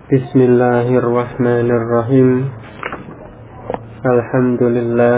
Bismillahirrahmanirrahim. Alhamdulillah.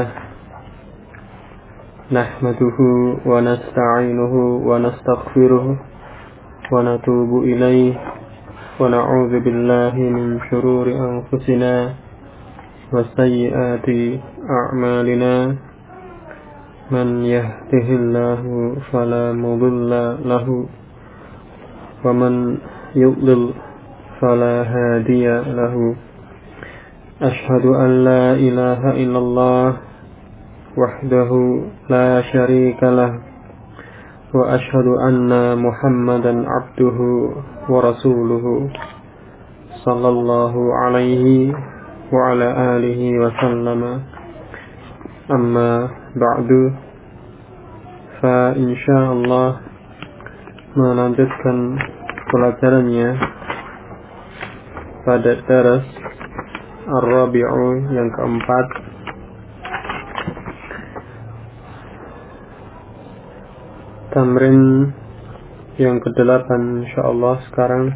Nahmaduhu wa nasta'inuhu wa nastaghfiruh wa natubu ilaih wa na'udzu billahi min shururi anfusina wa sayyiati a'malina. Man yahdihillahu fala mudilla lahu wa man yudlil fala hadiya lahu. Ashhadu an la ilaha illallah wahdahu la syarika lah wa ashhadu anna Muhammadan abduhu wa rasuluhu sallallahu alaihi wa ala alihi wa sallama. Amma ba'du, fa insyaallah melanjutkan pelajarannya pada daras Ar-Rabi'u yang keempat, tamrin yang ke-8 insyaallah sekarang.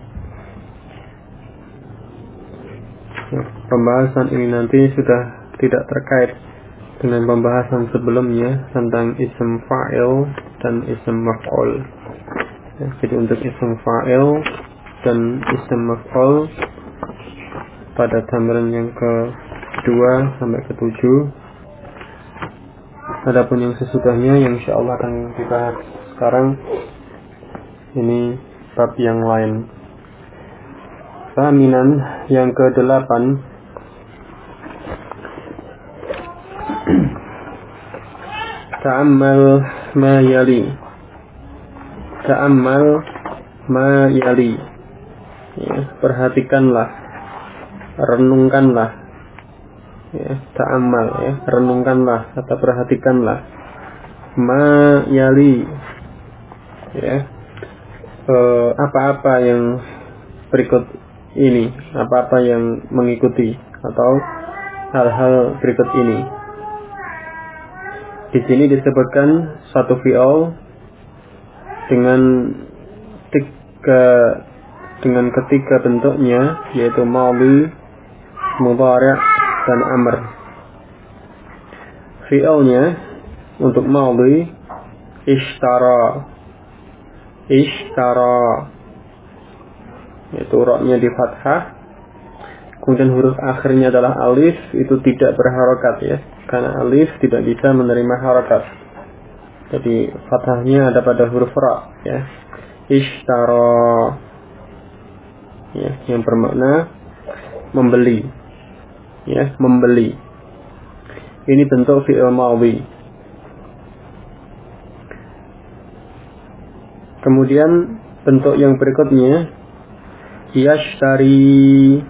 Pembahasan ini nanti sudah tidak terkait dengan pembahasan sebelumnya tentang ism fa'il dan ism maf'ul. Jadi untuk ism fa'il dan ism maf'ul pada tamrin yang ke-2 sampai ke-7. Adapun yang sesudahnya yang insyaallah akan dibahas sekarang ini bab yang lain. Thaminan yang ke-8, ta'ammal ma yali. Ta'ammal ma yali. Ya, perhatikanlah, renungkanlah, ya, ta'ammal, ya, renungkanlah atau perhatikanlah, ma yali, ya, apa-apa yang berikut ini, apa-apa yang mengikuti atau hal-hal berikut ini. Di sini disebutkan satu fi'il dengan ketiga bentuknya, yaitu madhi, mudhari' dan amr. Fi'ilnya untuk madhi ishtara, yaitu ra-nya di fathah, kemudian huruf akhirnya adalah alif, itu tidak berharokat, ya, karena alif tidak bisa menerima harokat. Jadi fathahnya ada pada huruf ra, ya, ishtara, ya, yang bermakna membeli, ya, membeli. Ini bentuk fi'il madhi. Kemudian bentuk yang berikutnya yashtari.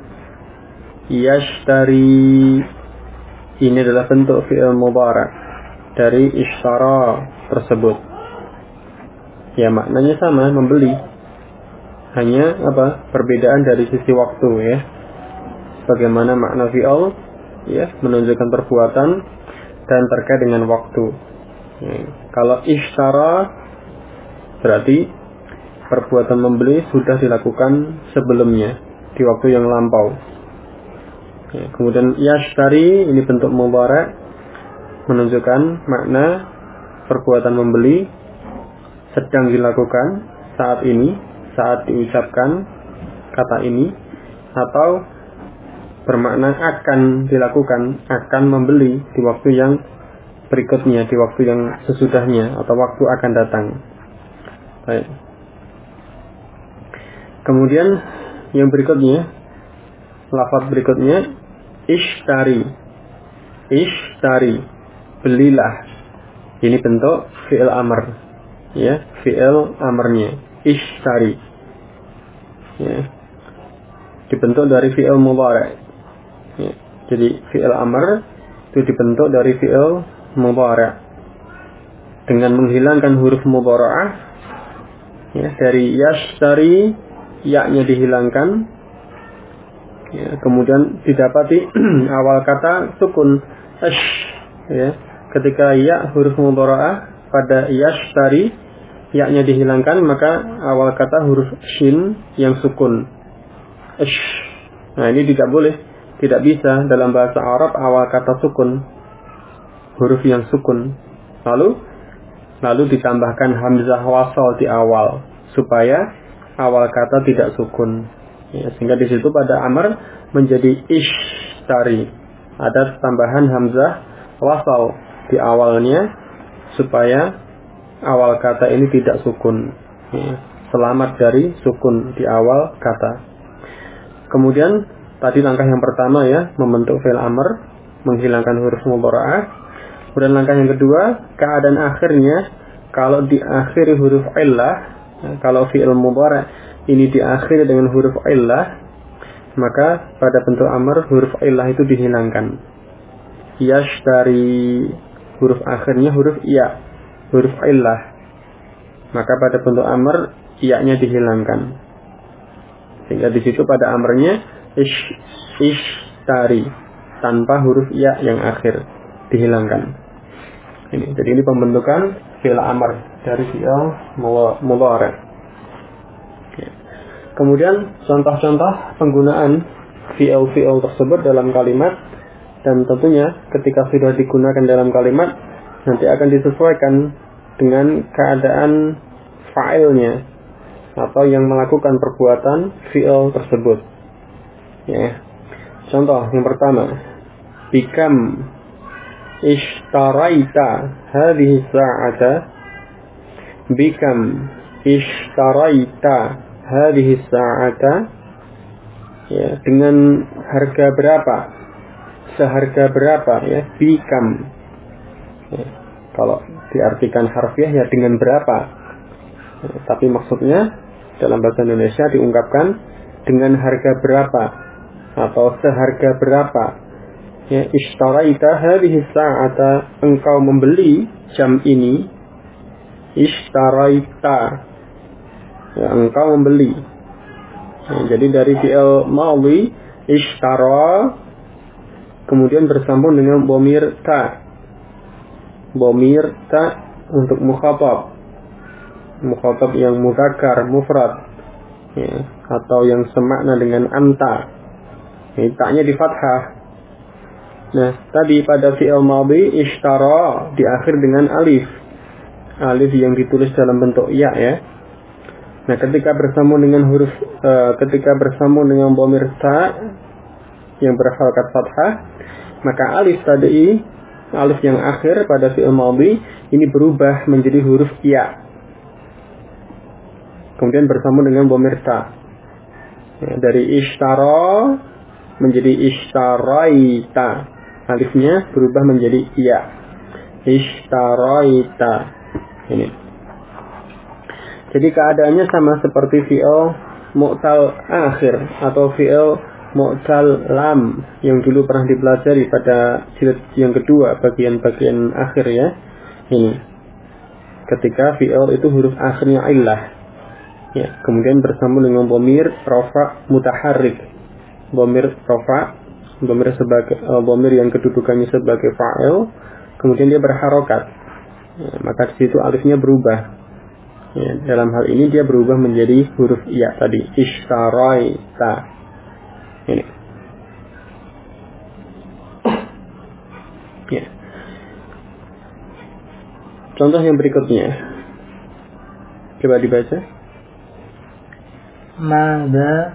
Ini adalah bentuk fi'il mudhari' dari ishtara tersebut. Ya, maknanya sama, membeli. Hanya apa? Perbedaan dari sisi waktu, ya. Bagaimana makna fi'il, ya, menunjukkan perbuatan dan terkait dengan waktu. Ya. Kalau ishtara berarti perbuatan membeli sudah dilakukan sebelumnya di waktu yang lampau. Ya. Kemudian yashtari ini bentuk mudhari' menunjukkan makna perbuatan membeli sedang dilakukan saat ini, saat diucapkan kata ini, atau bermakna akan dilakukan, akan membeli di waktu yang berikutnya, di waktu yang sesudahnya, atau waktu akan datang. Baik. Kemudian yang berikutnya, lafaz berikutnya ishtari, belilah. Ini bentuk fi'il amr, ya, fi'il amrnya ishtari, ya, dibentuk dari fi'il mudhari', ya. Jadi fi'il amr itu dibentuk dari fi'il mudhari' dengan menghilangkan huruf mudhara'ah, ya, dari yashtari, ya-nya dihilangkan, ya, kemudian didapati awal kata sukun ash, ya. Ketika ya huruf mudhara'ah pada yashtari, ya-nya dihilangkan, maka awal kata huruf shin yang sukun ash, Nah, ini tidak boleh, tidak bisa dalam bahasa Arab awal kata sukun, huruf yang sukun, lalu ditambahkan hamzah wasal di awal supaya awal kata tidak sukun. Ya, sehingga di situ pada amr menjadi ishtari, ada tambahan hamzah wasal di awalnya supaya awal kata ini tidak sukun. Ya, selamat dari sukun di awal kata. Kemudian tadi langkah yang pertama ya, membentuk fi'il amr, menghilangkan huruf mudhara'ah. Kemudian langkah yang kedua, keadaan akhirnya kalau diakhiri huruf illah, kalau fi'il mudhari' ini diakhiri dengan huruf illah, maka pada bentuk amr huruf illah itu dihilangkan. Yashtari, huruf akhirnya huruf ya, huruf illah. Maka pada bentuk amr ya-nya dihilangkan. Sehingga di situ pada amrnya ishtari tanpa huruf ya yang akhir dihilangkan. Jadi ini pembentukan fi'il amr dari fi'il mudhari'. Kemudian contoh-contoh penggunaan fi'il tersebut dalam kalimat, dan tentunya ketika sudah digunakan dalam kalimat nanti akan disesuaikan dengan keadaan fa'ilnya atau yang melakukan perbuatan fi'il tersebut. Ya. Contoh yang pertama, bikam ishtaraita hadhihi sa'ata, bikam ishtaraita hadhihi sa'ata, ya, dengan harga berapa, seharga berapa, ya, bikam. Ya. Kalau diartikan harfiah ya dengan berapa, ya, tapi maksudnya dalam bahasa Indonesia diungkapkan dengan harga berapa atau seharga berapa. Ya, ishtaraita hadhihi sa'ata, engkau membeli jam ini. Ishtaraita, ya, engkau membeli. Ya, jadi dari fi'il madhi ishtara kemudian bersambung dengan dhamir ta. Dhamir ta untuk mukhatab yang mudzakkar mufrad, ya, atau yang semakna dengan anta. Ini taknya di fathah. Nah, tadi pada fi'il madhi ishtara diakhir dengan alif yang ditulis dalam bentuk ya. Nah, ketika bersambung dengan dhamir ta yang berharakat fathah, maka alif yang akhir pada fi'il madhi ini berubah menjadi huruf ya. Kemudian bersambung dengan dhamir ta. Ya, dari ishtara menjadi ishtaraita. Alifnya berubah menjadi ya. Ishtaraita. Ini. Jadi keadaannya sama seperti fi'il mu'tal akhir atau fi'il mu'tal lam yang dulu pernah dipelajari pada jilid yang kedua, bagian-bagian akhir ya. Ini. Ketika fi'il itu huruf akhirnya illah. Ya, kemudian bersambung dengan dhamir rafa mutaharrik. Dhamir rafa, dhamir yang kedudukannya sebagai fa'il, kemudian dia berharokat. Ya, maka di situ alifnya berubah. Ya, dalam hal ini dia berubah menjadi huruf ya tadi, ishtaraita. Ini. Ya. Contoh yang berikutnya. Coba dibaca. Mada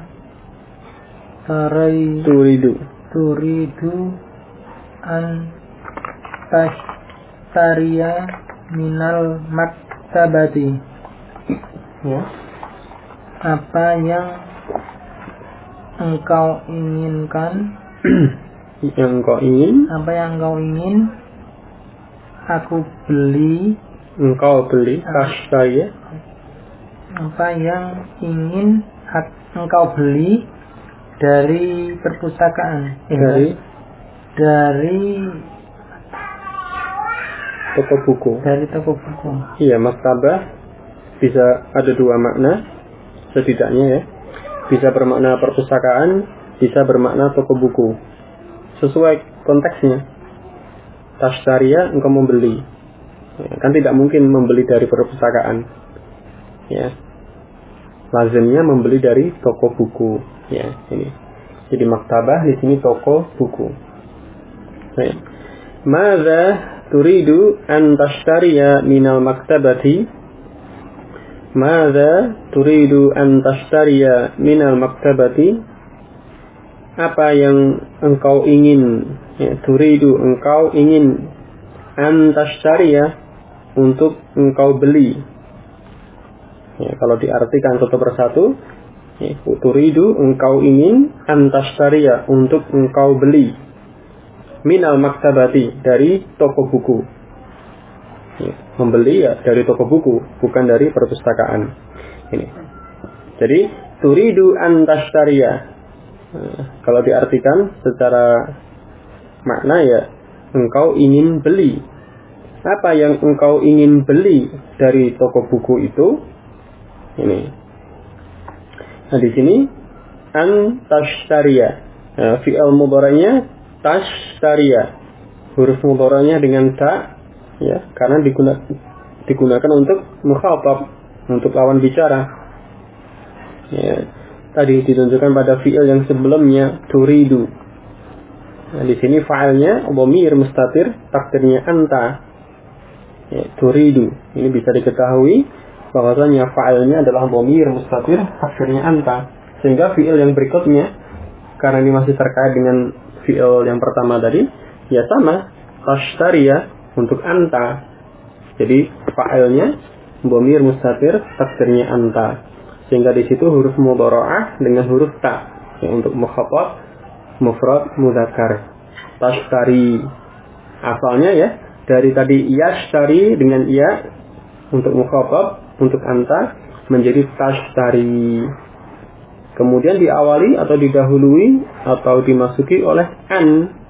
turidu an tashtariya minal maktabati, ya, apa yang engkau inginkan apa yang engkau ingin aku beli, engkau beli, tashtariya, apa yang ingin engkau beli dari perpustakaan, dari toko buku. Iya, maktabah bisa ada dua makna setidaknya ya. Bisa bermakna perpustakaan, bisa bermakna toko buku. Sesuai konteksnya. Tashtariya, engkau membeli. Ya, kan tidak mungkin membeli dari perpustakaan. Ya. Lazimnya membeli dari toko buku. Ya, ini. Jadi maktabah di sini toko buku. Baik. Madza turidu an tashtariya minal maktabati? Madza turidu an tashtariya minal maktabati? Apa yang engkau ingin? Ya, turidu, engkau ingin, an tashtariya, untuk engkau beli. Ya, kalau diartikan satu persatu, ya, turidu, engkau ingin, an tashtariya, untuk engkau beli, minal maktabati, dari toko buku. Ya, membeli ya dari toko buku, bukan dari perpustakaan. Ini. Jadi turidu an tashtariya. Kalau diartikan secara makna ya, engkau ingin beli. Apa yang engkau ingin beli dari toko buku itu? Ini. Nah di sini an tashtariya. Nah, fi'il mudhari'nya tashtariya. Huruf mudhari'nya dengan ta, ya, karena digunakan untuk mukhatab, untuk lawan bicara. Ya. Tadi ditunjukkan pada fi'il yang sebelumnya turidu. Nah, di sini fa'ilnya dhamir mustatir, takdirnya anta. Ya, turidu. Ini bisa diketahui bahwasanya fa'ilnya adalah dhamir mustatir, takdirnya anta. Sehingga fi'il yang berikutnya, karena ini masih terkait dengan fi'il yang pertama tadi, ya sama, tashtariya, untuk anta. Jadi fa'ilnya dhamir mustatir, takdirnya anta. Sehingga di situ huruf mudhara'ah dengan huruf ta, ya, untuk mukhatab mufrad mudzakkar. Tashtari. Asalnya ya dari tadi yashtari dengan ya untuk mukhatab, untuk anta, menjadi tashtari. Kemudian diawali atau didahului atau dimasuki oleh an.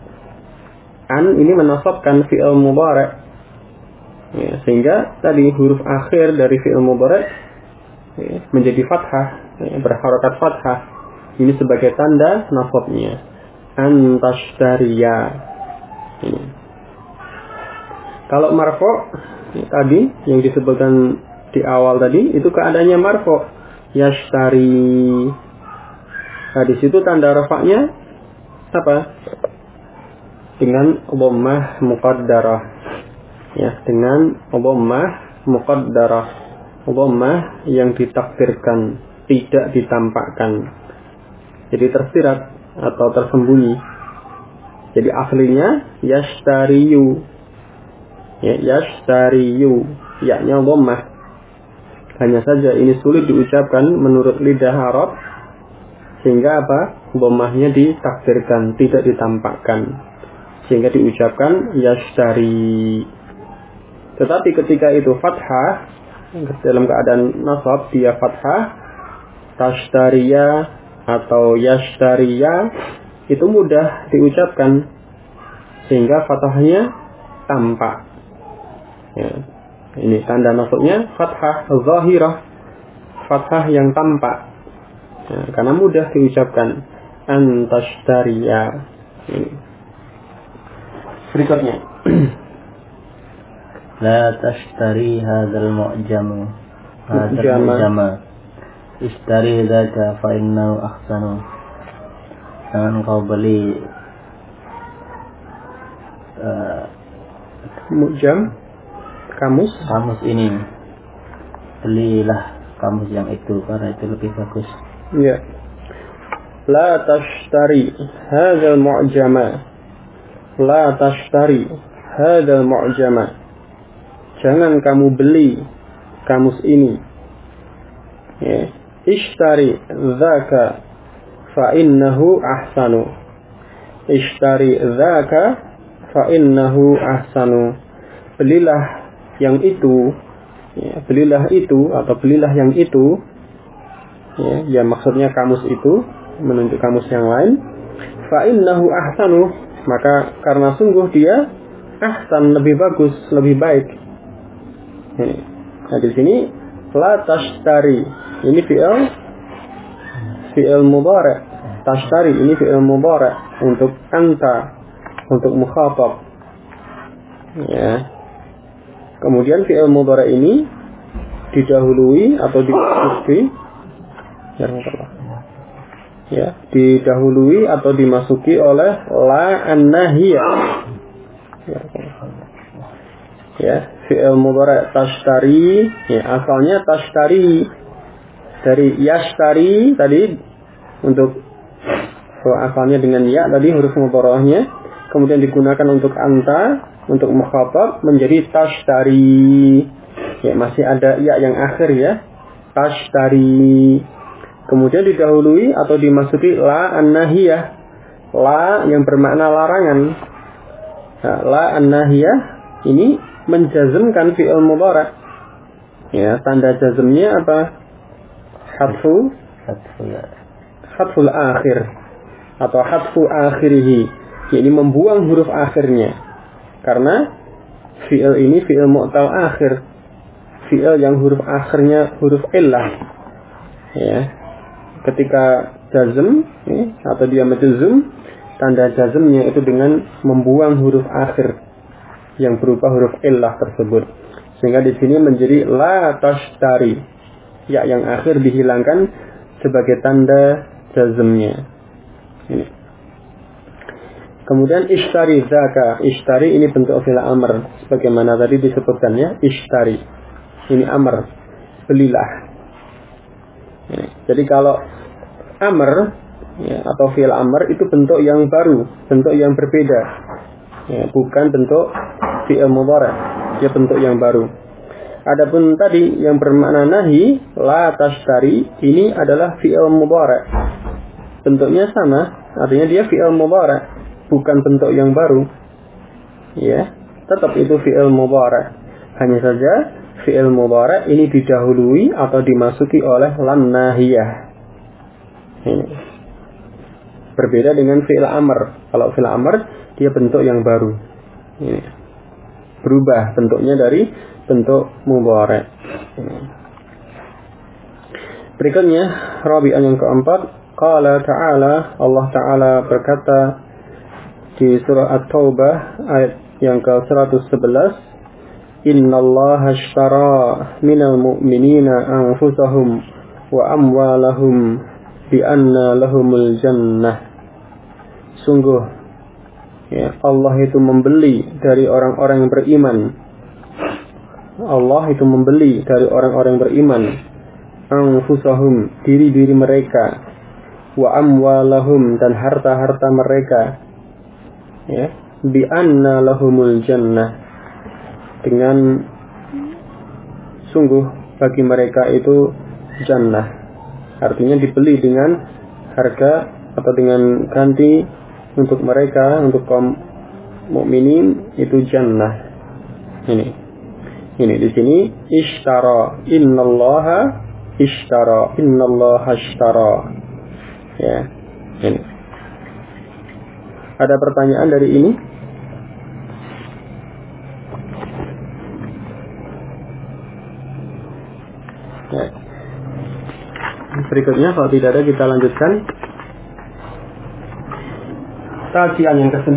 An ini menasabkan fi'il mudhari'. Ya, sehingga tadi huruf akhir dari fi'il mudhari' menjadi fathah, berharokat fathah. Ini sebagai tanda nasabnya. An tashtariya. Kalau marfu' tadi yang disebutkan di awal tadi itu keadaannya marfu', yashtari. Nah di situ tanda rafa'nya apa? Dengan dhammah muqaddarah. Ya, dengan dhammah muqaddarah. Dhammah yang ditakdirkan, tidak ditampakkan. Jadi tersirat atau tersembunyi. Jadi aslinya yashtariyu. Ya, yashtariyu. Ya-nya dhammah. Hanya saja ini sulit diucapkan menurut lidah Arab. Sehingga apa? Dhammahnya ditakdirkan, tidak ditampakkan. Sehingga diucapkan yashtari. Tetapi ketika itu fathah, dalam keadaan nasab dia fathah, tashtariya atau yashtariya, itu mudah diucapkan sehingga fathahnya tampak. Ya. Ini tanda nasabnya fathah zahirah, fathah yang tampak. Ya, karena mudah diucapkan. An tashtariya. Ini. Berikutnya. La tashtari hadzal mu'jamu. Hadzal mu'jama. Ishtari dzaka fa innahu ahsanu. Jangan kau beli mu'jam, kamus ini. Belilah kamus yang itu karena itu lebih bagus. Ya. La tashtari hadzal mu'jama. La tashtari hadzal mu'jama. Jangan kamu beli kamus ini. Ya. Ishtari dzaka fa innahu ahsanu. Ishtari dzaka fa innahu ahsanu. Belilah yang itu. Ya, belilah itu atau belilah yang itu. Ya, maksudnya kamus itu menunjuk kamus yang lain. Fa innahu ahsanu, maka karena sungguh dia ahsan, lebih bagus, lebih baik. Nah di sini la tashtari ini fi'il mudhari'. Tashtari ini fi'il mudhari' untuk anta, untuk mukhatab. Ya. Kemudian fi'il mudhari' ini didahului atau diikuti ya, didahului atau dimasuki oleh la an-nahiyah. Ya, fi'il mudhari' tashtari, ya, asalnya tashtari dari yashtari tadi, untuk asalnya dengan ya tadi huruf mudhari'nya, kemudian digunakan untuk anta, untuk mukhatab menjadi tashtari. Ya, masih ada ya yang akhir ya, tashtari. Kemudian didahului atau dimasuki la an-nahiyah, la yang bermakna larangan. Nah, la an-nahiyah ini menjazmkan fi'il mudhari'. Ya, tanda jazmnya apa? Hadful akhir atau hadfu akhirihi. Ini membuang huruf akhirnya. Karena fi'il ini fi'il mu'tal akhir. Fi'il yang huruf akhirnya huruf illah. Ya. Ketika jazm, ya, atau dia majzum, tanda jazmnya itu dengan membuang huruf akhir yang berupa huruf illah tersebut, sehingga di sini menjadi la tashtari, ya yang akhir dihilangkan sebagai tanda jazmnya. Ini. Kemudian ishtari zaka, ishtari ini bentuk fi'il amr, sebagaimana tadi disebutkan ya, ishtari ini amr, belilah. Ini. Jadi kalau amr ya, atau fi'il amr itu bentuk yang baru, bentuk yang berbeda. Ya, bukan bentuk fi'il mudhari', dia bentuk yang baru. Adapun tadi yang bermakna nahi, la tashtari, ini adalah fi'il mudhari'. Bentuknya sama, artinya dia fi'il mudhari', bukan bentuk yang baru. Ya, tetap itu fi'il mudhari'. Hanya saja fi'il mudhari' ini didahului atau dimasuki oleh lam nahiyah. Ini. Berbeda dengan fi'il amr. Kalau fi'il amr dia bentuk yang baru. Ini. Berubah bentuknya dari bentuk mudhari'. Berikutnya rabi'ah yang keempat, qala ta'ala, Allah Ta'ala berkata di surah At-Taubah ayat yang ke-111, innallaha ashtara minal mu'minina anfusahum wa amwalahum bi anna lahumul jannah. Sungguh ya, Allah itu membeli dari orang-orang yang beriman. Allah itu membeli dari orang-orang yang beriman anfusahum, diri-diri mereka, wa amwalahum, dan harta-harta mereka, ya, bi anna lahumul jannah, dengan sungguh bagi mereka itu jannah. Artinya dibeli dengan harga atau dengan ganti untuk mereka, untuk kaum mukminin itu jannah. Ini di sini ishtara, innallaha ishtara, innallaha ishtara. Ya, ini. Ada pertanyaan dari ini? Ya. Berikutnya kalau tidak ada kita lanjutkan. Tajian yang ke-9.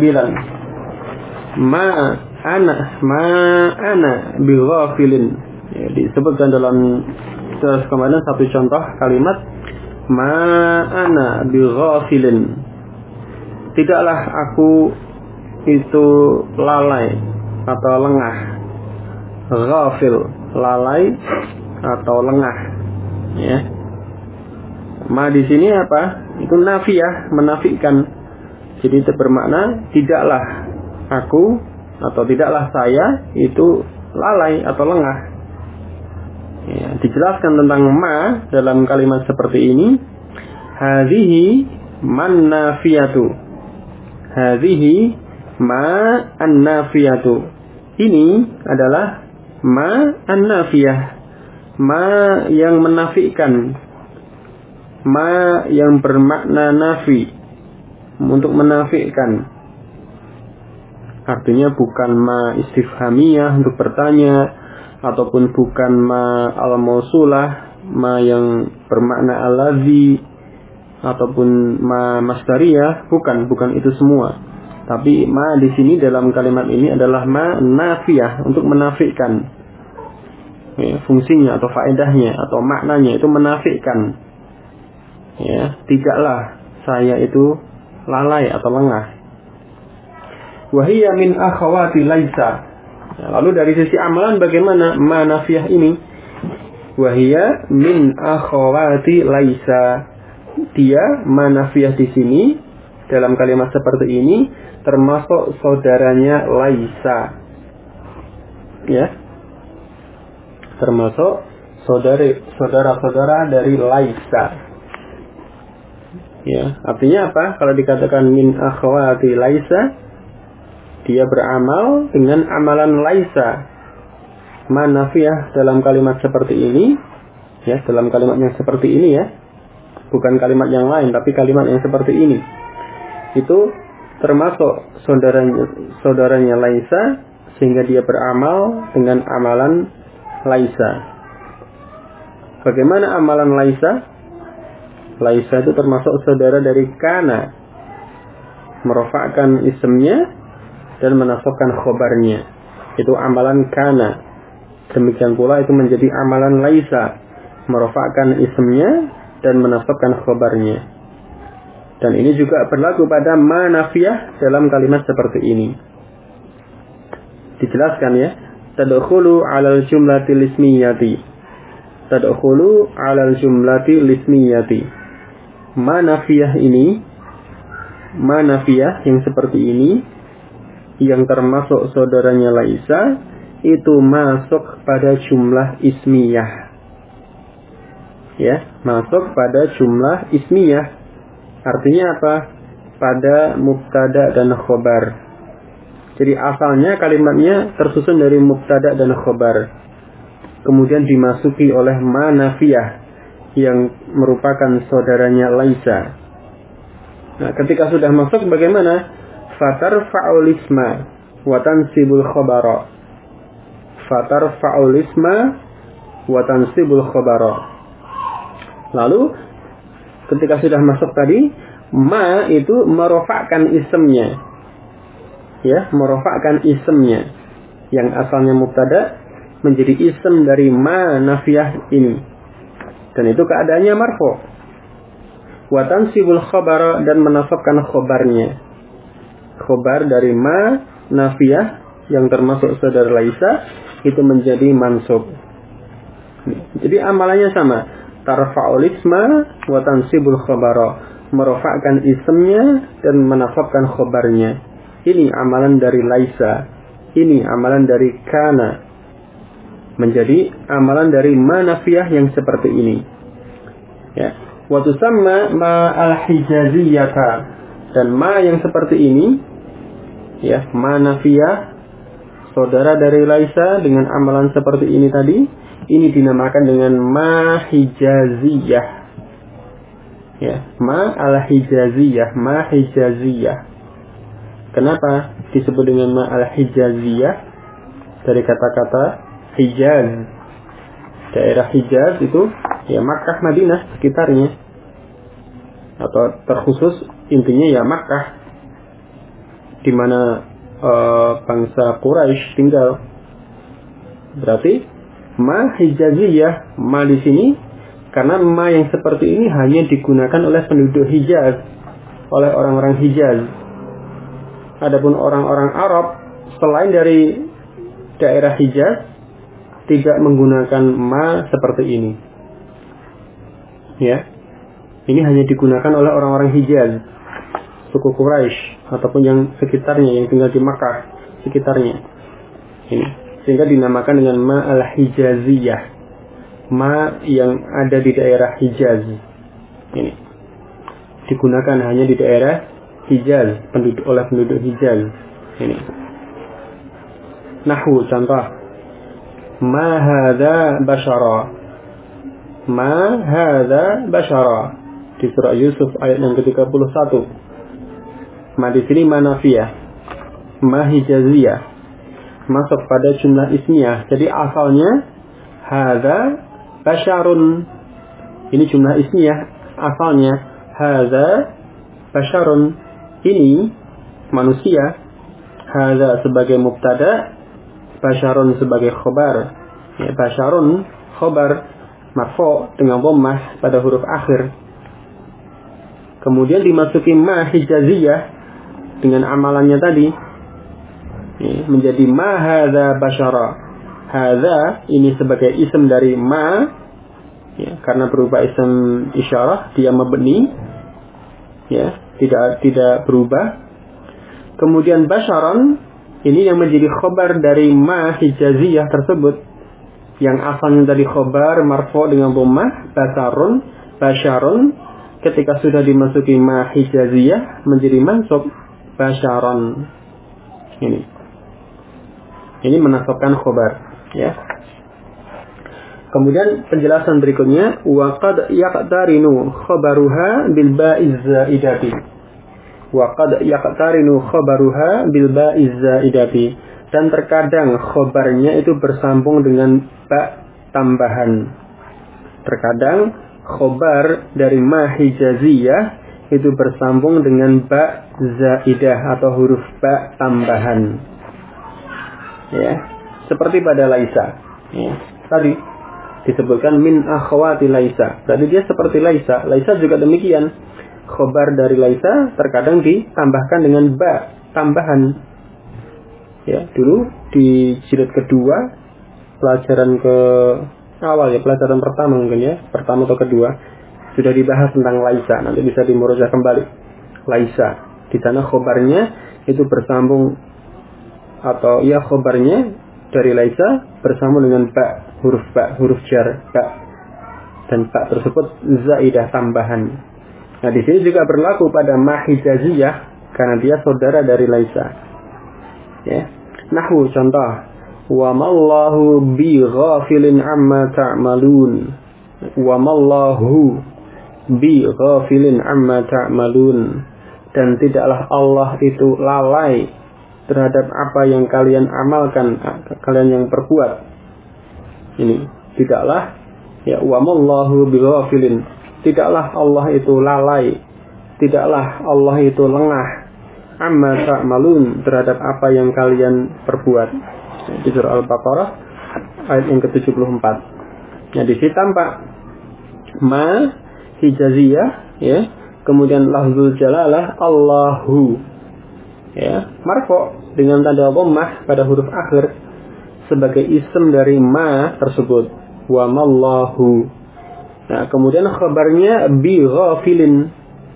Ma ana bighafilin. Ya, disebutkan dalam surah kemarin satu contoh kalimat ma ana bighafilin. Tidaklah aku itu lalai atau lengah. Ghafil, lalai atau lengah. Ya. Ma di sini apa? Itu nafiyah, menafikan. Jadi itu bermakna tidaklah aku atau tidaklah saya itu lalai atau lengah. Ya, dijelaskan tentang ma dalam kalimat seperti ini. Hadhihi man nafiyatu. Hadhihi ma an-nafiyatu. Ini adalah ma an-nafiyah. Ma yang menafikan. Ma yang bermakna nafi, untuk menafikan. Artinya bukan ma istifhamiyah untuk bertanya, ataupun bukan ma al-mausulah, ma yang bermakna allazi, ataupun ma masdariyah, bukan itu semua. Tapi ma di sini dalam kalimat ini adalah ma nafiyah, untuk menafikan. Ya, fungsinya atau faedahnya atau maknanya itu menafikan. Ya, tidaklah saya itu lalai atau lengah. Wahiyya min akhawati laisa. Lalu dari sisi amalan bagaimana ma nafiyah ini? Wahiyya min akhawati laisa. Dia ma nafiyah di sini dalam kalimat seperti ini termasuk saudaranya laisa. Ya. Termasuk saudara-saudara dari laisa. Ya, artinya apa? Kalau dikatakan min akhwati laisa, dia beramal dengan amalan laisa. Manafiyah dalam kalimat seperti ini, ya, dalam kalimat yang seperti ini ya. Bukan kalimat yang lain, tapi kalimat yang seperti ini. Itu termasuk saudaranya laisa, sehingga dia beramal dengan amalan laisa. Bagaimana amalan laisa? Laisa itu termasuk saudara dari kana, merofakkan isimnya dan menasabkan khobarnya. Itu amalan kana. Demikian pula itu menjadi amalan laisa, merofakkan isimnya dan menasabkan khobarnya. Dan ini juga berlaku pada ma nafiyah dalam kalimat seperti ini. Dijelaskan ya, tadkhulu 'alal jumlatil ismiyati. Tadkhulu 'alal jumlatil ismiyati. Ma nafiyah ini, ma nafiyah yang seperti ini yang termasuk saudaranya laisa itu masuk pada jumlah ismiyah. Ya, masuk pada jumlah ismiyah. Artinya apa? Pada mubtada dan khobar. Jadi asalnya kalimatnya tersusun dari mubtada dan khobar. Kemudian dimasuki oleh ma nafiyah yang merupakan saudaranya laisa. Nah, ketika sudah masuk bagaimana? Fatarfa'ul isma wa tansibul khabara. Fatarfa'ul isma wa tansibul khabara. Lalu ketika sudah masuk tadi, ma itu merofakkan isimnya. Ya, merofakkan isimnya. Yang asalnya mubtada menjadi isim dari ma nafiyah ini. Dan itu keadaannya marfu'. Wa tansibul khabara dan menasabkan khobarnya. Khobar dari ma nafiyah yang termasuk saudara laisa itu menjadi mansub. Jadi amalannya sama. Tarfa'ul isma wa tansibul khabara, merofakkan isimnya dan menasabkan khobarnya. Ini amalan dari laisa. Ini amalan dari kana. Menjadi amalan dari ma nafiyah yang seperti ini. Ya. Wa tusamma ma al-hijaziyata. Dan ma yang seperti ini, ya, ma nafiyah saudara dari laisa dengan amalan seperti ini tadi, ini dinamakan dengan ma hijaziyah. Ya, ma al-hijaziyah, ma hijaziyah. Kenapa disebut dengan ma al-hijaziyah? Dari kata-kata Hijaz. Daerah Hijaz itu ya Makkah, Madinah sekitarnya. Atau terkhusus intinya ya Makkah, di mana bangsa Quraisy tinggal. Berarti ma hijaziyah, ma di sini karena ma yang seperti ini hanya digunakan oleh penduduk Hijaz, oleh orang-orang Hijaz. Adapun orang-orang Arab selain dari daerah Hijaz tidak menggunakan ma seperti ini. Ya. Ini hanya digunakan oleh orang-orang Hijaz, suku Quraisy ataupun yang sekitarnya, yang tinggal di Makkah sekitarnya. Ini sehingga dinamakan dengan ma al-hijaziyah. Ma yang ada di daerah Hijaz. Ini digunakan hanya di daerah Hijaz, oleh penduduk Hijaz. Ini. Nahwu contoh. Ma hadza basyara. Ma hadza basyara. Di surah Yusuf ayat yang ke-31. Ma di sini manafiyah. Ma hijaziyah. Masuk pada jumlah ismiyah. Jadi asalnya hadza basyarun. Ini jumlah ismiyah asalnya. Hadza basyarun. Ini manusia. Hadza sebagai mubtada, basyarun sebagai khobar. Ya, basyarun khobar marfu' dengan dhammah pada huruf akhir. kemudian dimasuki ma hijaziyah dengan amalannya tadi, menjadi ma hadza basyara. Hadza ini sebagai isim dari ma, karena berupa isim isyarah, dia mabni, tidak berubah. Kemudian basyaran ini yang menjadi khobar dari ma hijaziyah tersebut, yang asalnya tadi khobar marfu dengan dhammah, basyarun, ketika sudah dimasuki ma hijaziyah menjadi mansub basyaran. Ini menasabkan khobar, ya. Kemudian penjelasan berikutnya, wa qad yaqtarinu khabaruha bil ba'iz zaidati. Wa qad yaqtarinu khabaruha bil ba'iz zaidati. Dan terkadang khobarnya itu bersambung dengan ba tambahan. Terkadang khobar dari ma hijaziyah itu bersambung dengan ba zaidah atau huruf ba tambahan. Ya, seperti pada laisa. Ya, tadi disebutkan min akhwati laisa. Berarti dia seperti laisa. Laisa juga demikian. Khobar dari laisa terkadang ditambahkan dengan ba tambahan. Ya, dulu di jilid kedua, pelajaran ke awal ya, pelajaran pertama mungkin ya, pertama atau kedua, sudah dibahas tentang laisa. Nanti bisa dimurojaah kembali. Laisa, di sana khobarnya itu bersambung, atau ya khobarnya dari laisa bersambung dengan ba, huruf jar ba, dan ba tersebut zaidah tambahan. Nah, di sini juga berlaku pada ma hijaziyah karena dia saudara dari laisa. Ya. Nahwu contoh, wa mallahu bi ghafilin amma ta'malun. Wa mallahu bi ghafilin amma ta'malun. Dan tidaklah Allah itu lalai terhadap apa yang kalian amalkan, kalian yang perbuat. Ini tidaklah, ya, wa mallahu bi ghafilin. Tidaklah Allah itu lalai, tidaklah Allah itu lengah, amma ta'malun, terhadap apa yang kalian perbuat. Di surah Al-Baqarah ayat yang ke-74. Nah, di sini tampak ma hijaziyah, ya, kemudian lafzul jalalah Allahu, ya, marfu dengan tanda dhammah pada huruf akhir sebagai isim dari ma tersebut, wa mallahu. Nah, kemudian khabarnya bi ghafilin.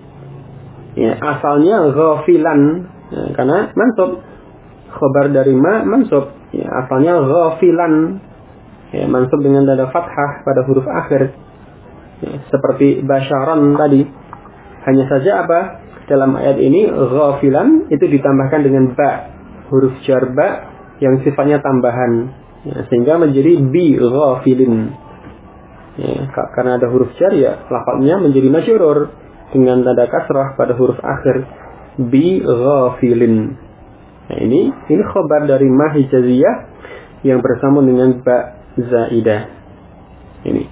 Ya, asalnya ghafilan, ya, karena mansub. Khabar dari ma mansub, ya, asalnya ghafilan, ya, mansub dengan tanda fathah pada huruf akhir, ya, seperti basyaran tadi. Hanya saja apa, dalam ayat ini ghafilan itu ditambahkan dengan ba, huruf jar ba yang sifatnya tambahan, ya, sehingga menjadi bi ghafilin, ya, karena ada huruf jar, ya, lafadznya menjadi masyhur dengan tanda kasrah pada huruf akhir, bi ghafilin. Nah, ini khabar dari ma hijaziyah yang bersambung dengan ba zaidah. Ini.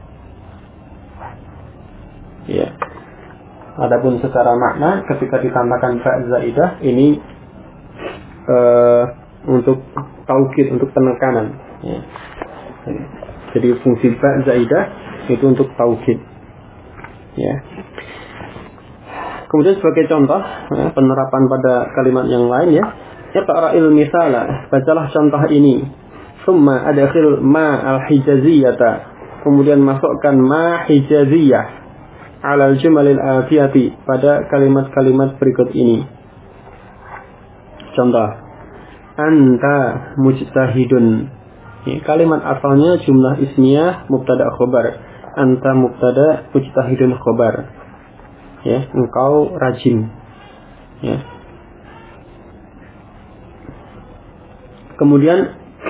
Ya. Adapun secara makna ketika ditambahkan ba zaidah ini untuk taukid, untuk penekanan, ya. Jadi fungsi ba zaidah itu untuk taukid. Ya. Kemudian sebagai contoh, ya, penerapan pada kalimat yang lain, ya, iqra'il misala, bacalah contoh ini. Summa adkhil ma al-hijaziyata, kemudian masukkan ma hijaziyah ala al-jumalil atiyati, pada kalimat-kalimat berikut ini. Contoh, anta mujtahidun. Ini kalimat asalnya jumlah ismiyah mubtada khobar. Anta mubtada, mujtahidun khobar. Ya, engkau rajin. Ya. Kemudian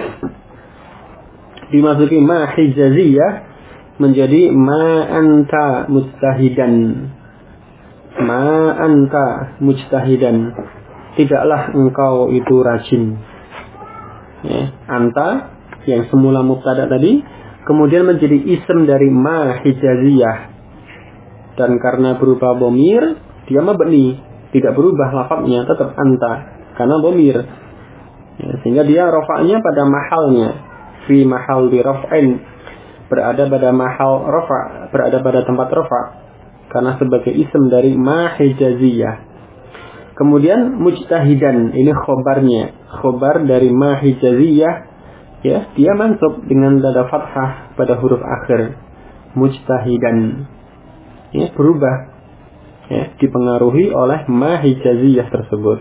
dimasuki ma hijaziyah menjadi ma anta mujtahidan. Ma anta mujtahidan. Tidaklah engkau itu rajin. Ya, anta yang semula mubtada tadi kemudian menjadi isim dari ma hijaziyah. Dan karena berupa dhamir, dia mabni, tidak berubah lafadznya, tetap anta karena dhamir. Ya, sehingga dia rafa'nya pada mahalnya, fi mahal di raf'in, berada pada mahal rafa', berada pada tempat rafa'. karena sebagai isim dari ma hijaziyah. Kemudian mujtahidan, ini khobarnya, khobar dari ma hijaziyah, ya, dia mansub dengan tanda fathah pada huruf akhir, mujtahidan, ya, berubah, ya, dipengaruhi oleh ma hijaziyah tersebut.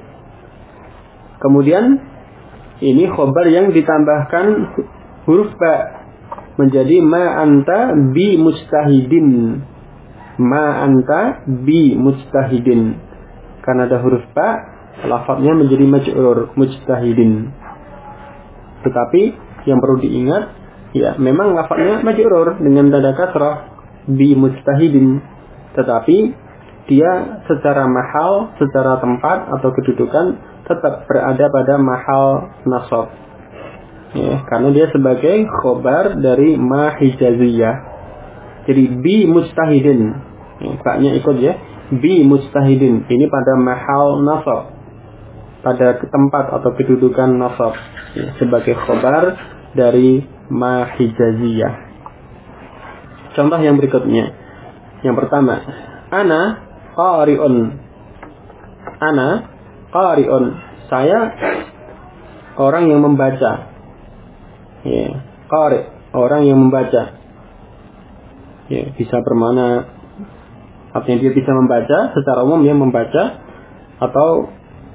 Kemudian ini khobar yang ditambahkan huruf ba menjadi ma anta bi mujtahidin, ma anta bi mujtahidin. Karena ada huruf ba, lafadznya menjadi maj'rur, mujtahidin. Tetapi yang perlu diingat, ya, memang lafadznya maj'rur dengan tanda kasrah bi mujtahidin, tetapi dia secara mahal, secara tempat atau kedudukan tetap berada pada mahal nasab, ya, karena dia sebagai khobar dari ma hijaziyah. Jadi bi mujtahidin, ya, baknya ikut, ya, bi mujtahidin, ini pada mahal nasab, pada tempat atau kedudukan nasab, ya, sebagai khobar dari ma hijaziyah. Contoh yang berikutnya, yang pertama, ana qari'un, ana qari'un, saya orang yang membaca, ya, qari', orang yang membaca, ya, bisa bermakna artinya dia bisa membaca, secara umum dia membaca, atau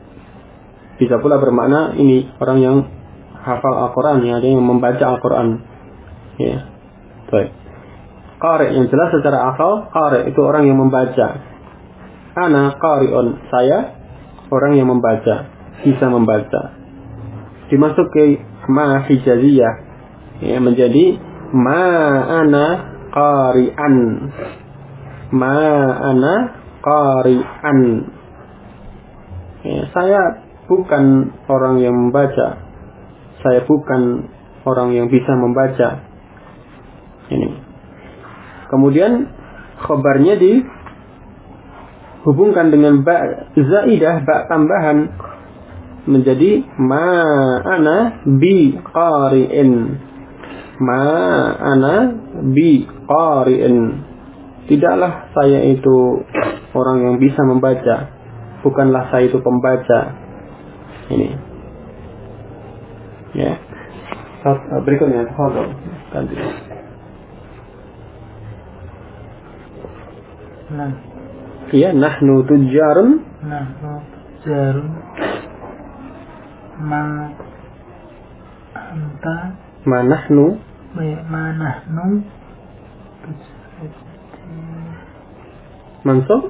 bisa pula bermakna ini orang yang hafal Al-Quran, ya, ada yang membaca Al-Quran, ya. Baik. Qari' yang jelas secara asal, qari' itu orang yang membaca. Ana qari'un, saya orang yang membaca, bisa membaca. Dimasuki ma hijaziyah, ya, menjadi ma ana qari'an, ma ana qari'an, ya, saya bukan orang yang membaca, saya bukan orang yang bisa membaca. Ini. Kemudian khobarnya dihubungkan dengan ba zaidah, ba tambahan, menjadi ma ana bi qari'in, ma ana bi qari'in. Tidaklah saya itu orang yang bisa membaca, bukanlah saya itu pembaca. Ini, ya. Berikutnya, tafadhol. Ganti. Nah. Iya, nahnu tujjarun. Nahnu tujjarun. Ma anta. Ma nahnu. Ma nahnu. Mansub.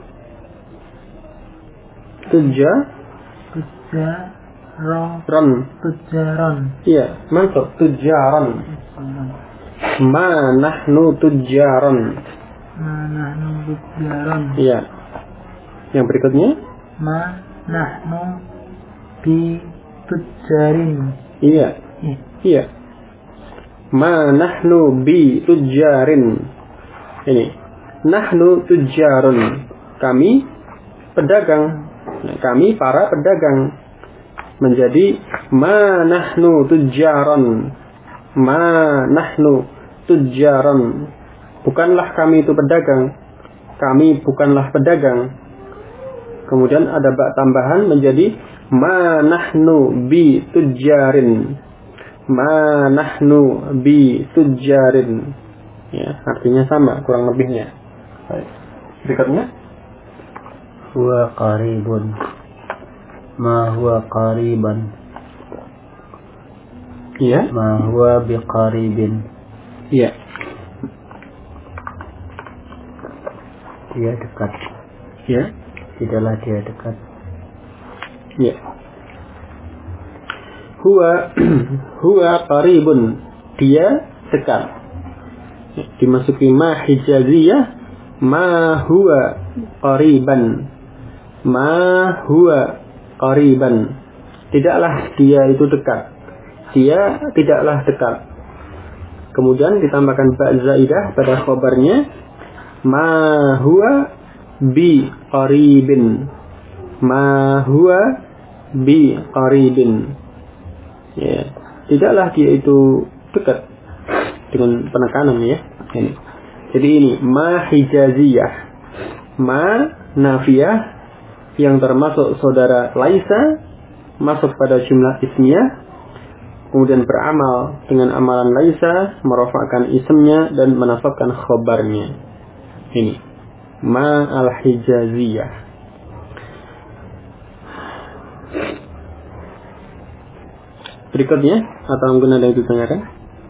Tujjaron. Iya, mansub tujjaron. Ma nahnu tujjaron. Ma nahnu tujjaron. Iya. Yang berikutnya? Ma nahnu bi tujjarin. Iya. Iya. Ma nahnu bi tujjarin. Ini. Nahnu tujjarun, kami pedagang, kami para pedagang, menjadi ma nahnu tujjaron, ma nahnu tujjaron, bukanlah kami itu pedagang, kami bukanlah pedagang. Kemudian ada ba tambahan menjadi ma nahnu bi tujjarin, ma nahnu bi tujjarin, ya, artinya sama kurang lebihnya. Baik. Berikutnya, huwa qaribun, ma huwa qariban, iya, ma huwa biqaribin, iya, dia dekat, iya, tidaklah dia dekat, iya. Huwa qaribun, dia dekat. Dimasuki ma hijaziyah, ma huwa qariban, ma huwa qariban, tidaklah dia itu dekat, dia tidaklah dekat. Kemudian ditambahkan ba zaidah pada khobarnya, ma huwa bi qaribin, ma huwa bi qaribin, ya, tidaklah dia itu dekat, dengan penekanan, ya. Ini. Jadi ini ma hijaziyah, ma nafiyah yang termasuk saudara laisa masuk pada jumlah ismiyah, kemudian beramal dengan amalan laisa, merofakkan ismnya dan menasabkan khobarnya. Ini ma al-hijaziyah. Berikutnya, atau mungkin ada yang ditanyakan?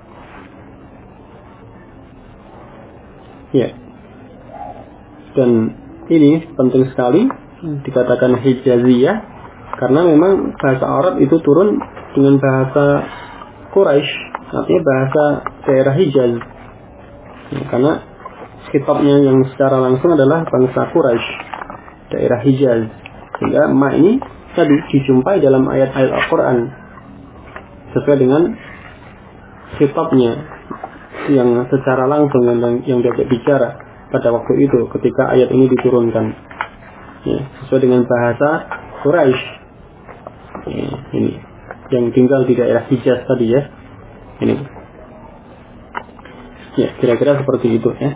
Ya. Dan ini penting sekali dikatakan hijaziyah karena memang bahasa Arab itu turun dengan bahasa Quraisy, artinya bahasa daerah Hijaz. Ya, karena khitabnya yang secara langsung adalah bangsa Quraisy, daerah Hijaz. Sehingga ma ini tadi dijumpai dalam ayat-ayat Al-Quran sesuai dengan khitabnya yang secara langsung yang diajak bicara pada waktu itu ketika ayat ini diturunkan. Ya, sesuai dengan bahasa Quraisy. Ya, ini yang tinggal di daerah Hijaz tadi ya. Ini. Ya, kira-kira seperti itu ya.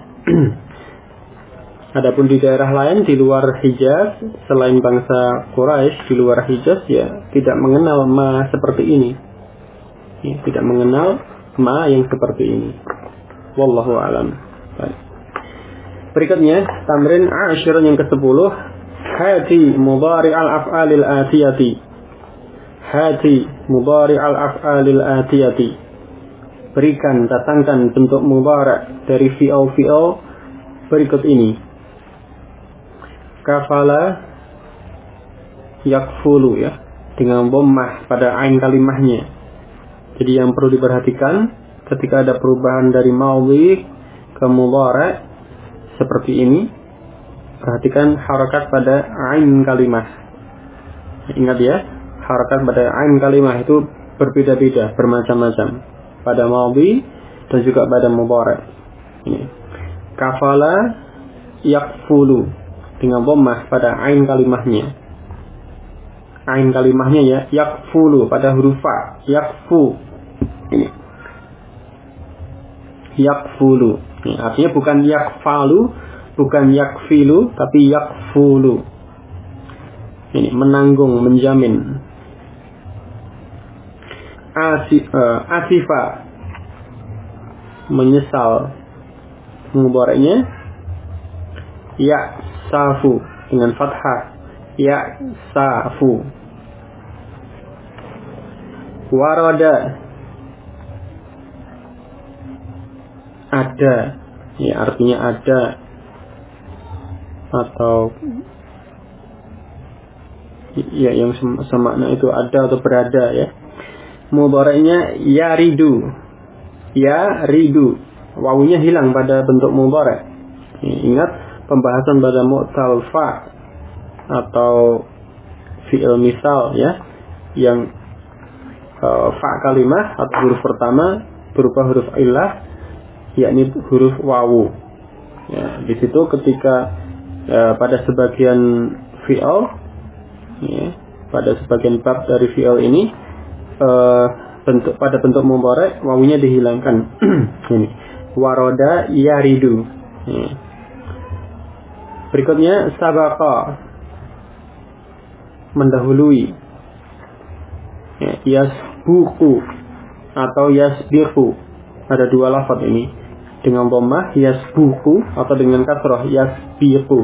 Adapun di daerah lain di luar Hijaz, selain bangsa Quraisy di luar Hijaz ya tidak mengenal ma seperti ini. Ya, tidak mengenal ma yang seperti ini. Wallahu a'lam. Baik. Berikutnya tamrin Ashir yang ke-10, hati mudhari al-af'alil atiyati. Hati mudhari al-af'alil atiyati. Berikan, datangkan bentuk mudhari dari fi'al berikut ini. Kafala yakfulu ya, dengan dhammah pada ain kalimahnya. Jadi yang perlu diperhatikan ketika ada perubahan dari madhi ke mudhari seperti ini, perhatikan harakat pada ain kalimah. Ingat ya, harakat pada ain kalimah itu berbeda-beda, bermacam-macam pada madhi dan juga pada mudhari. Ini. Kafala yakfulu dengan dhammah pada ain kalimahnya. Ain kalimahnya ya, yakfulu pada huruf fa, yakfu. Ini. Yakfulu. Ini artinya bukan yakfalu, bukan yakfilu, tapi yakfulu. Ini menanggung, menjamin. Asifa menyesal. Mudhari'nya ya safu dengan fathah. Ya safu. Warada ada, ya artinya ada atau ya yang semakna itu ada atau berada ya. Mudhari'nya yaridu. Ya ridu. Wawunya hilang pada bentuk mudhari'. Ingat pembahasan pada mu'tal fa atau fi'il misal ya, yang fa kalimah atau huruf pertama berupa huruf illah, yakni huruf wawu. Ya, di situ ketika pada sebagian fi'il ya, pada sebagian bab dari fi'il ini pada bentuk mudhari' wawunya dihilangkan. Ini waroda yaridu. Ya. Berikutnya sabaqa mendahului. Ya, yasbuqu atau yasbiqu. Ada dua lafaz ini dengan dhammah yasbuqu atau dengan kasrah yasbiqu.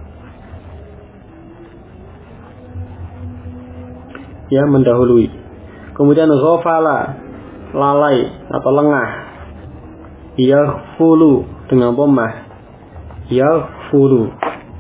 Ya, mendahului. Kemudian ghafala lalai atau lengah. Yaghfulu dengan dhammah yaghfulu.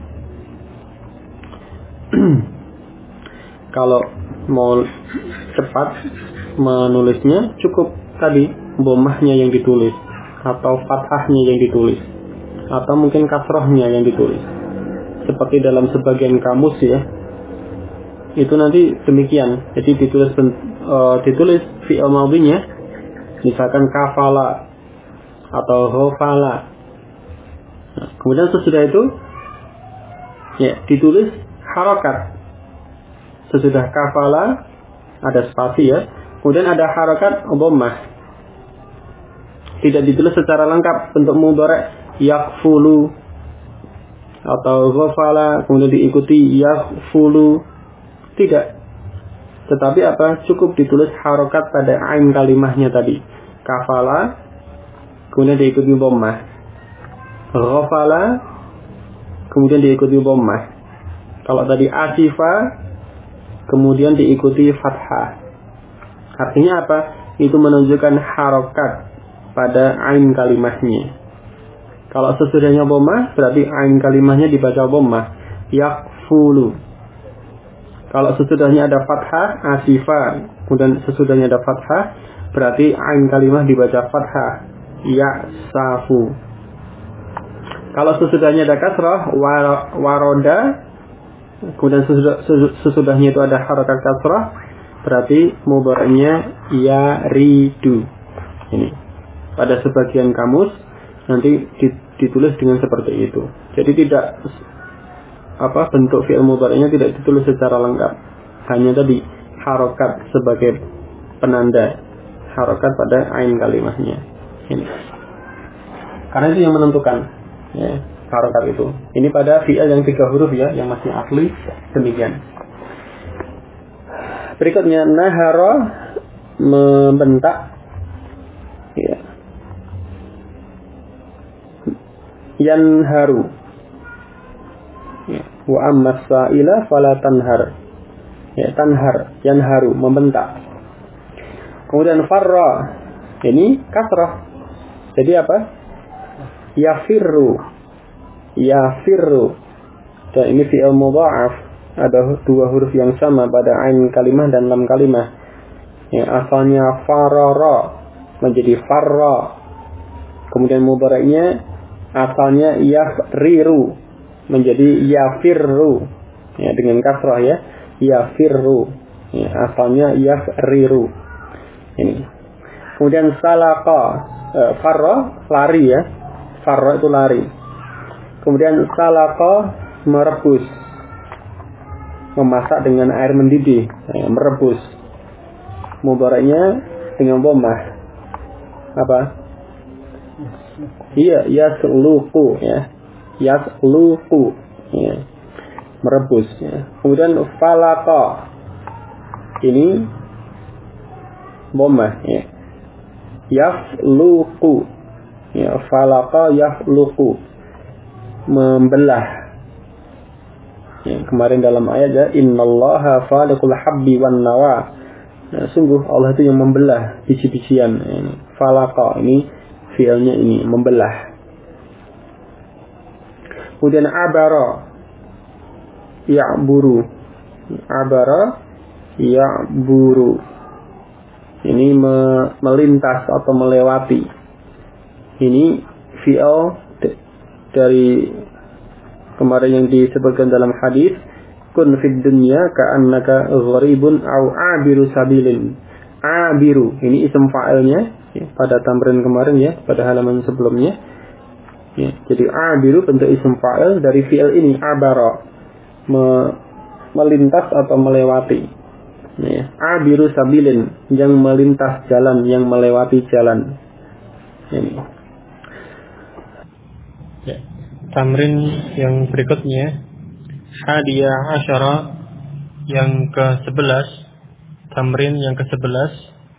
Kalau mau cepat menulisnya cukup tadi dhammahnya yang ditulis atau fathahnya yang ditulis atau mungkin kasrohnya yang ditulis. Seperti dalam sebagian kamus ya, itu nanti demikian. Jadi ditulis fi'il madhinya misalkan kafala atau ghafala. Nah, kemudian sesudah itu ya ditulis harakat. Sesudah kafala ada spasi ya, kemudian ada harakat dhammah. Tidak ditulis secara lengkap bentuk mudhari' yakfulu. atau ghafala kemudian diikuti yaghfulu, tidak. Tetapi apa? Cukup ditulis harokat pada ain kalimahnya tadi. Kafala kemudian diikuti dhammah. Ghafala kemudian diikuti dhammah. Kalau tadi asifa kemudian diikuti fathah. Artinya apa? Itu menunjukkan harokat pada ain kalimahnya. Kalau sesudahnya dhammah berarti ain kalimahnya dibaca dhammah. Yaghfulu. Kalau sesudahnya ada fathah, asifa, kemudian sesudahnya ada fathah, berarti ain kalimah dibaca fathah. Ya'safu. Kalau sesudahnya ada kasrah, waroda, kemudian sesudahnya itu ada harakat kasrah, berarti mudhari'nya yaridu. Ini pada sebagian kamus nanti ditulis dengan seperti itu. Jadi tidak bentuk fi'il mudhari'nya tidak ditulis secara lengkap. Hanya tadi harakat sebagai penanda harakat pada ain kalimahnya. Ini. Karena itu yang menentukan ya, harakat itu. Ini pada fi'il yang 3 huruf ya, yang masih asli demikian. Berikutnya nahara, membentak ya. Yanharu ya. Wa amma sa'ila fala tanhar ya, tanhar, yanharu, membentak. Kemudian farra, ini kasrah. Jadi apa? Yafirru. Yafirru. Dan ini fi'il mudha'af, ada 2 huruf yang sama pada ain kalimah dan lam kalimah. Yang asalnya farara menjadi farra. Kemudian mudhari'nya asalnya yafriru menjadi yafirru. Ya, dengan kasrah ya. Yafirru. Ya, asalnya yafriru. Ini. Kemudian salaka, farra lari ya. Farra itu lari. Kemudian salaka, merebus, memasak dengan air mendidih, merebus. Mudhari'nya dengan dhammah. Apa? Iya, yasluqu ya. Yasluqu ya. Merebus ya. Kemudian falaka, ini dhammah ya. Yafluqu ya, falaka yafluqu, membelah ya, kemarin dalam ayat ya, innallaha faliqul habbi wan nawa. Nah, sungguh Allah itu yang membelah biji-bijian ini. Falaka ini fi'ilnya ini membelah. Kemudian abara ya'buru. Abara ya'buru, ini melintas atau melewati. Ini fi'il dari kemarin yang disebutkan dalam hadis, kun fid dunya ka'annaka gharibun au abiru sabilin. Abiru, ini isim fa'ilnya ya, pada tamrin kemarin ya, pada halaman sebelumnya. Ya, jadi abiru bentuk isim fa'il dari fi'il ini abara, melintas atau melewati. Ya, abiru sabilin, yang melintas jalan, yang melewati jalan. Ini. Ya. Tamrin yang berikutnya, hadiyah asyara, yang ke-11. Tamrin yang ke-11.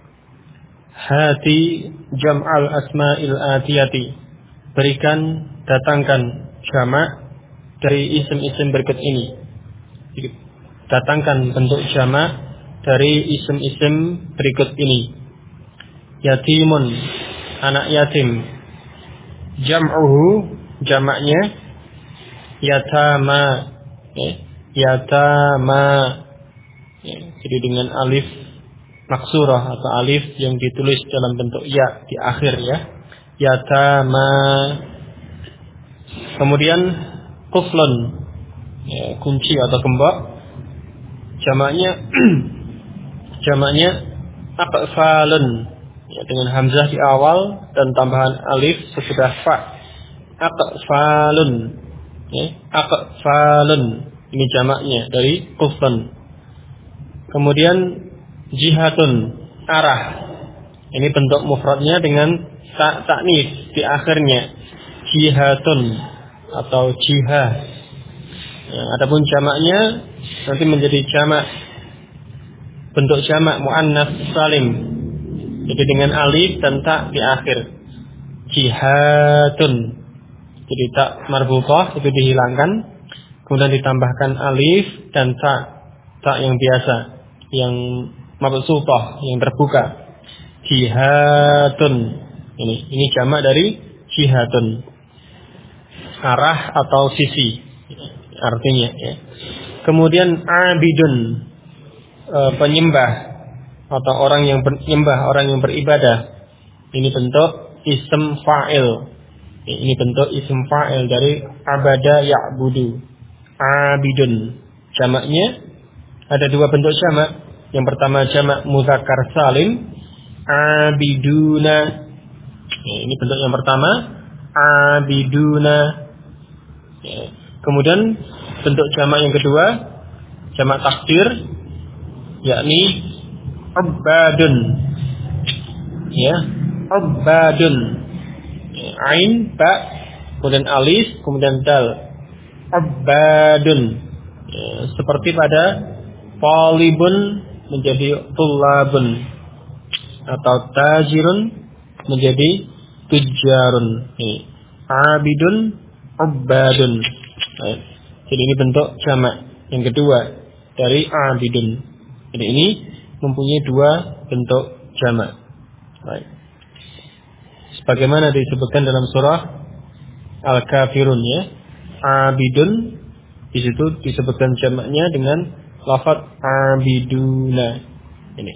Hati jam'al asma'il atiyati, berikan, datangkan jamak dari isim-isim berikut ini. Datangkan bentuk jamak dari isim-isim berikut ini. Yatimun, anak yatim. Jam'uhu, jamaknya yatama ya. Yatama ya. Jadi dengan alif maksurah atau alif yang ditulis dalam bentuk ya di akhir ya. Yatama. Kemudian kuflun ya, kunci atau gembok. Jamaknya aqfalun ya, dengan hamzah di awal dan tambahan alif sesudah fa. Aqfalun ya, aqfalun, ini jamaknya dari quflun. Kemudian jihatun, arah, ini bentuk mufradnya dengan ta'nits di akhirnya. Jihatun, atau jihad. Ya, adapun jamaknya nanti menjadi jamak, bentuk jamak muannats salim. Jadi dengan alif dan ta di akhir. Jihadun. Jadi ta marbutah itu dihilangkan, kemudian ditambahkan alif dan ta yang biasa, yang mabsutah, yang terbuka. Jihadun. Ini jamak dari jihadun. Arah atau sisi artinya ya. Kemudian abidun, penyembah atau orang yang menyembah, orang yang beribadah. Ini bentuk ism fa'il. Ini bentuk ism fa'il dari abada ya'budu. Abidun. Jamaknya ada dua bentuk jamak. Yang pertama jamak mudzakkar salim, abiduna. Ini bentuk yang pertama, abiduna. Kemudian bentuk jamak yang kedua, jamak takdir, yakni ubadun. Ya, ubadun. Ain, ba, kemudian alif, kemudian dal. Ubadun. Seperti pada talibun menjadi tulabun, atau tajirun menjadi tujarun. Abidun, ubadun. Jadi ini bentuk jamak yang kedua dari abidun. Jadi ini mempunyai dua bentuk jamak. Baik. Sebagaimana disebutkan dalam surah Al-Kafirun ya. Abidun di situ disebutkan jamaknya dengan lafaz abiduna. Ini.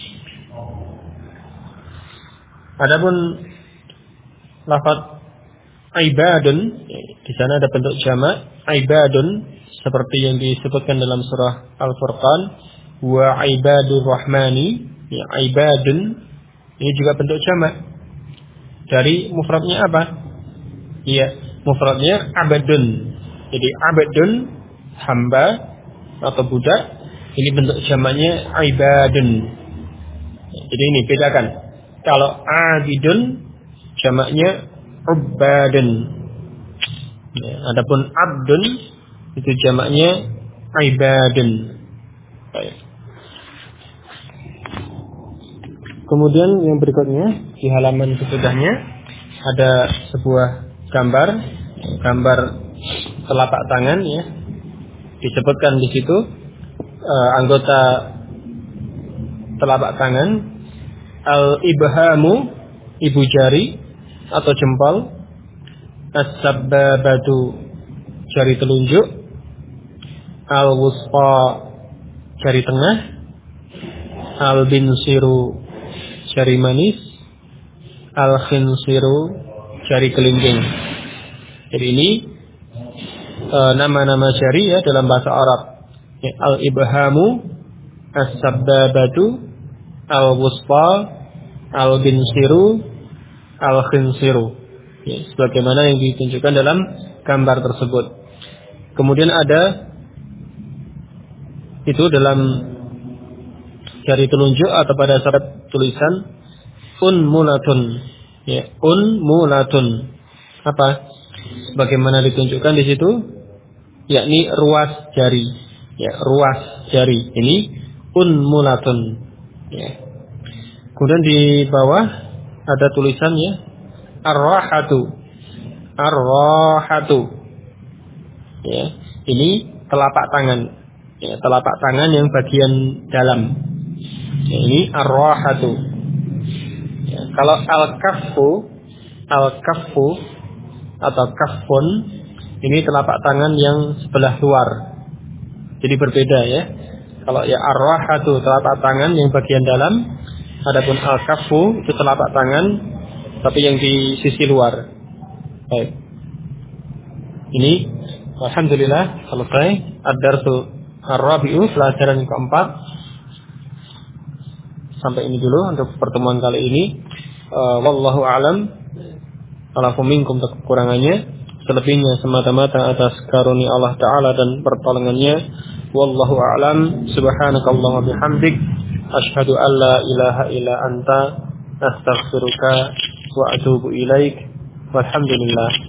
Adapun lafaz ibadun, di sana ada bentuk jamak ibadun seperti yang disebutkan dalam surah Al-Furqan, wa ibadur rahmani, ya, ibadun ini juga bentuk jamak. Dari mufradnya apa? Iya, mufradnya abadun. Jadi abadun hamba atau budak, ini bentuk jamaknya ibadun. Jadi ini bedakan. Kalau abidun jamaknya ubadun. Ya, adapun abdun itu jamaknya ibadun. Baik. Kemudian yang berikutnya di halaman sesudahnya ada sebuah gambar telapak tangan ya. Disebutkan di situ anggota telapak tangan, al-ibhamu, ibu jari atau jempol, as-sabbabatu, jari telunjuk, al-wusqa, jari tengah, al-binsiru, jari manis, al-khinsiru, jari kelingking. Jadi ini nama-nama jari ya dalam bahasa Arab. Ya, al-ibhamu, as-sabbabatu, al-wusqa, al-binsiru, al-khinsiru. Ya, sebagaimana yang ditunjukkan dalam gambar tersebut. Kemudian ada itu dalam jari telunjuk atau pada saat tulisan unmulatun. Ya, unmulatun. Apa? Sebagaimana ditunjukkan di situ, yakni ruas jari. Ya, ruas jari. Ini unmulatun. Ya. Kemudian di bawah ada tulisannya ar-rahatu. Ar-rahatu. Ya, ini telapak tangan. Ya, telapak tangan yang bagian dalam. Ya, ini ar-rahatu. Ya, kalau al-kaffu atau kaffun, ini telapak tangan yang sebelah luar. Jadi berbeda ya. Kalau ya ar-rahatu telapak tangan yang bagian dalam, adapun al-kaffu itu telapak tangan tapi yang di sisi luar. Baik. Ini alhamdulillah selesai ad-darsul ar-rabi'u, pelajaran yang keempat. Sampai ini dulu untuk pertemuan kali ini. Wallahu a'lam. Alafu minkum, kekurangannya selebihnya semata-mata atas karunia Allah Ta'ala dan pertolongannya. Wallahu a'lam. Subhanakallahumma bihamdik, asyhadu an la ilaha illa anta, astaghfiruka wa atubu ilaik. Walhamdulillah.